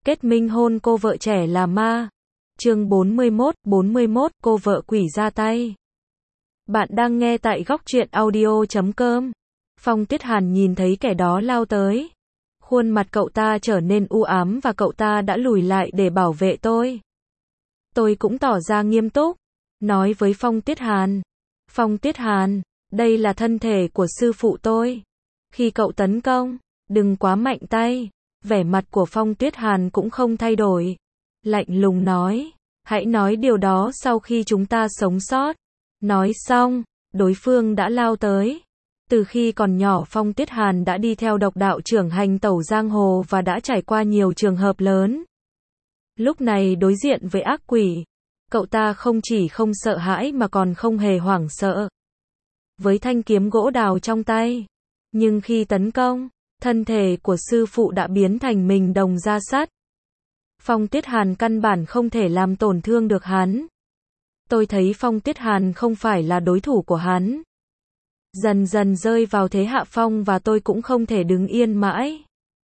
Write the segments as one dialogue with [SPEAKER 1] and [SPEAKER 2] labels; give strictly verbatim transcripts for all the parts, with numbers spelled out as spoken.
[SPEAKER 1] Kết minh hôn cô vợ trẻ là ma. Chương bốn mươi mốt, bốn mươi mốt, cô vợ quỷ ra tay. Bạn đang nghe tại góc truyện audio chấm com. Phong Tuyết Hàn nhìn thấy kẻ đó lao tới. Khuôn mặt cậu ta trở nên u ám và cậu ta đã lùi lại để bảo vệ tôi. Tôi cũng tỏ ra nghiêm túc, nói với Phong Tuyết Hàn. Phong Tuyết Hàn, đây là thân thể của sư phụ tôi. Khi cậu tấn công, đừng quá mạnh tay. Vẻ mặt của Phong Tuyết Hàn cũng không thay đổi. Lạnh lùng nói, hãy nói điều đó sau khi chúng ta sống sót. Nói xong, đối phương đã lao tới. Từ khi còn nhỏ Phong Tuyết Hàn đã đi theo độc đạo trưởng hành tẩu giang hồ và đã trải qua nhiều trường hợp lớn. Lúc này đối diện với ác quỷ, cậu ta không chỉ không sợ hãi mà còn không hề hoảng sợ. Với thanh kiếm gỗ đào trong tay, nhưng khi tấn công, thân thể của sư phụ đã biến thành mình đồng da sắt. Phong Tuyết Hàn căn bản không thể làm tổn thương được hắn. Tôi thấy Phong Tuyết Hàn không phải là đối thủ của hắn. Dần dần rơi vào thế hạ phong và tôi cũng không thể đứng yên mãi.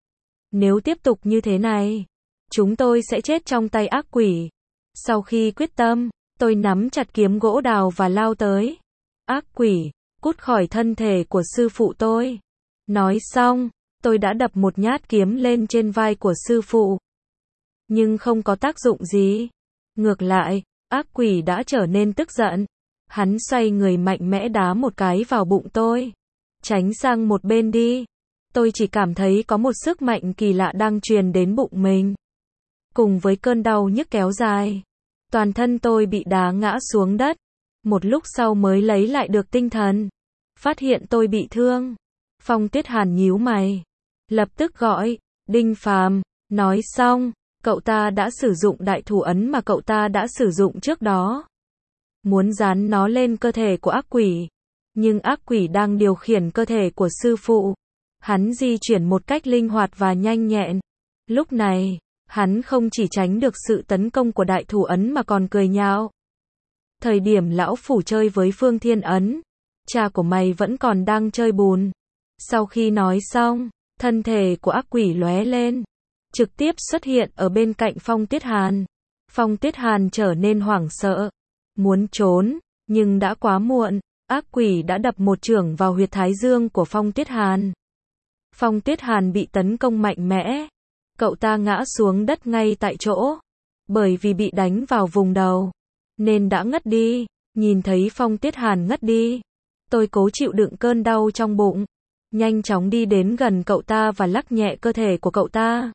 [SPEAKER 1] Nếu tiếp tục như thế này, chúng tôi sẽ chết trong tay ác quỷ. Sau khi quyết tâm, tôi nắm chặt kiếm gỗ đào và lao tới. Ác quỷ, cút khỏi thân thể của sư phụ tôi. Nói xong, tôi đã đập một nhát kiếm lên trên vai của sư phụ. Nhưng không có tác dụng gì. Ngược lại, ác quỷ đã trở nên tức giận. Hắn xoay người mạnh mẽ đá một cái vào bụng tôi. Tránh sang một bên đi. Tôi chỉ cảm thấy có một sức mạnh kỳ lạ đang truyền đến bụng mình. Cùng với cơn đau nhức kéo dài, toàn thân tôi bị đá ngã xuống đất. Một lúc sau mới lấy lại được tinh thần. Phát hiện tôi bị thương. Phong Tuyết Hàn nhíu mày. Lập tức gọi, Đinh Phàm. Nói xong, cậu ta đã sử dụng đại thủ ấn mà cậu ta đã sử dụng trước đó. Muốn dán nó lên cơ thể của ác quỷ. Nhưng ác quỷ đang điều khiển cơ thể của sư phụ. Hắn di chuyển một cách linh hoạt và nhanh nhẹn. Lúc này, hắn không chỉ tránh được sự tấn công của đại thủ ấn mà còn cười nhạo. Thời điểm lão phủ chơi với Phương Thiên Ấn, cha của mày vẫn còn đang chơi bùn. Sau khi nói xong, thân thể của ác quỷ lóe lên, trực tiếp xuất hiện ở bên cạnh Phong Tuyết Hàn. Phong Tuyết Hàn trở nên hoảng sợ, muốn trốn, nhưng đã quá muộn. Ác quỷ đã đập một chưởng vào huyệt thái dương của Phong Tuyết Hàn. Phong Tuyết Hàn bị tấn công mạnh mẽ. Cậu ta ngã xuống đất ngay tại chỗ. Bởi vì bị đánh vào vùng đầu, nên đã ngất đi. Nhìn thấy Phong Tuyết Hàn ngất đi, tôi cố chịu đựng cơn đau trong bụng. Nhanh chóng đi đến gần cậu ta và lắc nhẹ cơ thể của cậu ta.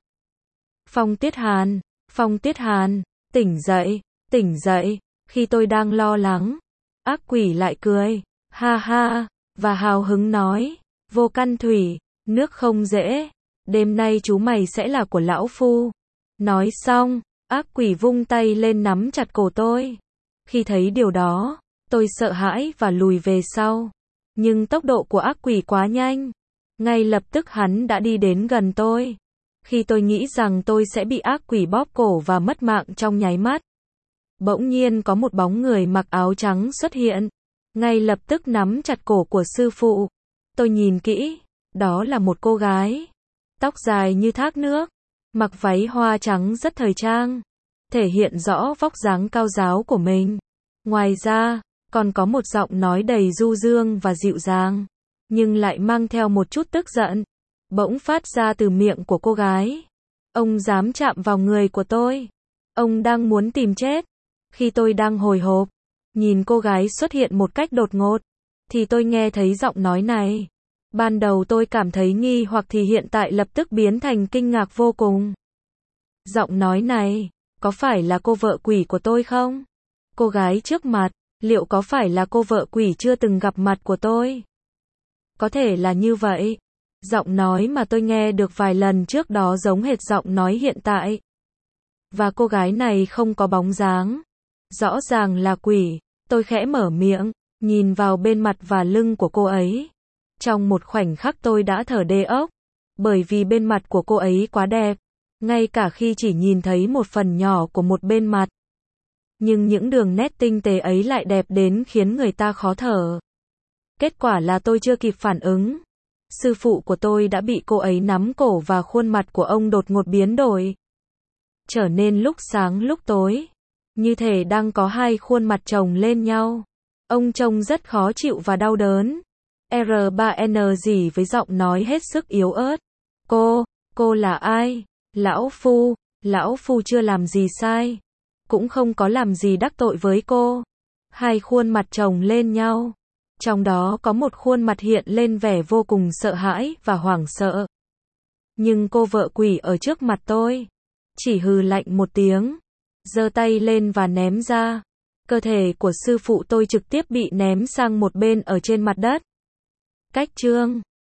[SPEAKER 1] Phong Tuyết Hàn, Phong Tuyết Hàn, tỉnh dậy, tỉnh dậy. Khi tôi đang lo lắng, ác quỷ lại cười, ha ha, và hào hứng nói, Vô Căn Thủy, nước không dễ, đêm nay chú mày sẽ là của lão phu. Nói xong, ác quỷ vung tay lên nắm chặt cổ tôi. Khi thấy điều đó, tôi sợ hãi và lùi về sau. Nhưng tốc độ của ác quỷ quá nhanh. Ngay lập tức hắn đã đi đến gần tôi. Khi tôi nghĩ rằng tôi sẽ bị ác quỷ bóp cổ và mất mạng trong nháy mắt, bỗng nhiên có một bóng người mặc áo trắng xuất hiện. Ngay lập tức nắm chặt cổ của sư phụ. Tôi nhìn kỹ, đó là một cô gái. Tóc dài như thác nước, mặc váy hoa trắng rất thời trang, thể hiện rõ vóc dáng cao ráo của mình. Ngoài ra, còn có một giọng nói đầy du dương và dịu dàng, nhưng lại mang theo một chút tức giận, bỗng phát ra từ miệng của cô gái. Ông dám chạm vào người của tôi. Ông đang muốn tìm chết. Khi tôi đang hồi hộp, nhìn cô gái xuất hiện một cách đột ngột, thì tôi nghe thấy giọng nói này. Ban đầu tôi cảm thấy nghi hoặc thì hiện tại lập tức biến thành kinh ngạc vô cùng. Giọng nói này, có phải là cô vợ quỷ của tôi không? Cô gái trước mặt, liệu có phải là cô vợ quỷ chưa từng gặp mặt của tôi? Có thể là như vậy. Giọng nói mà tôi nghe được vài lần trước đó giống hệt giọng nói hiện tại. Và cô gái này không có bóng dáng. Rõ ràng là quỷ. Tôi khẽ mở miệng, nhìn vào bên mặt và lưng của cô ấy. Trong một khoảnh khắc tôi đã thở đê ốc. Bởi vì bên mặt của cô ấy quá đẹp. Ngay cả khi chỉ nhìn thấy một phần nhỏ của một bên mặt. Nhưng những đường nét tinh tế ấy lại đẹp đến khiến người ta khó thở. Kết quả là tôi chưa kịp phản ứng. Sư phụ của tôi đã bị cô ấy nắm cổ và khuôn mặt của ông đột ngột biến đổi. trở nên lúc sáng lúc tối, như thể đang có hai khuôn mặt chồng lên nhau. Ông trông rất khó chịu và đau đớn. R ba N gì với giọng nói hết sức yếu ớt. Cô, cô là ai? Lão Phu, Lão Phu chưa làm gì sai. Cũng không có làm gì đắc tội với cô. Hai khuôn mặt chồng lên nhau. Trong đó có một khuôn mặt hiện lên vẻ vô cùng sợ hãi và hoảng sợ. Nhưng cô vợ quỷ ở trước mặt tôi chỉ hừ lạnh một tiếng, giơ tay lên và ném ra. Cơ thể của sư phụ tôi trực tiếp bị ném sang một bên ở trên mặt đất. Cách chương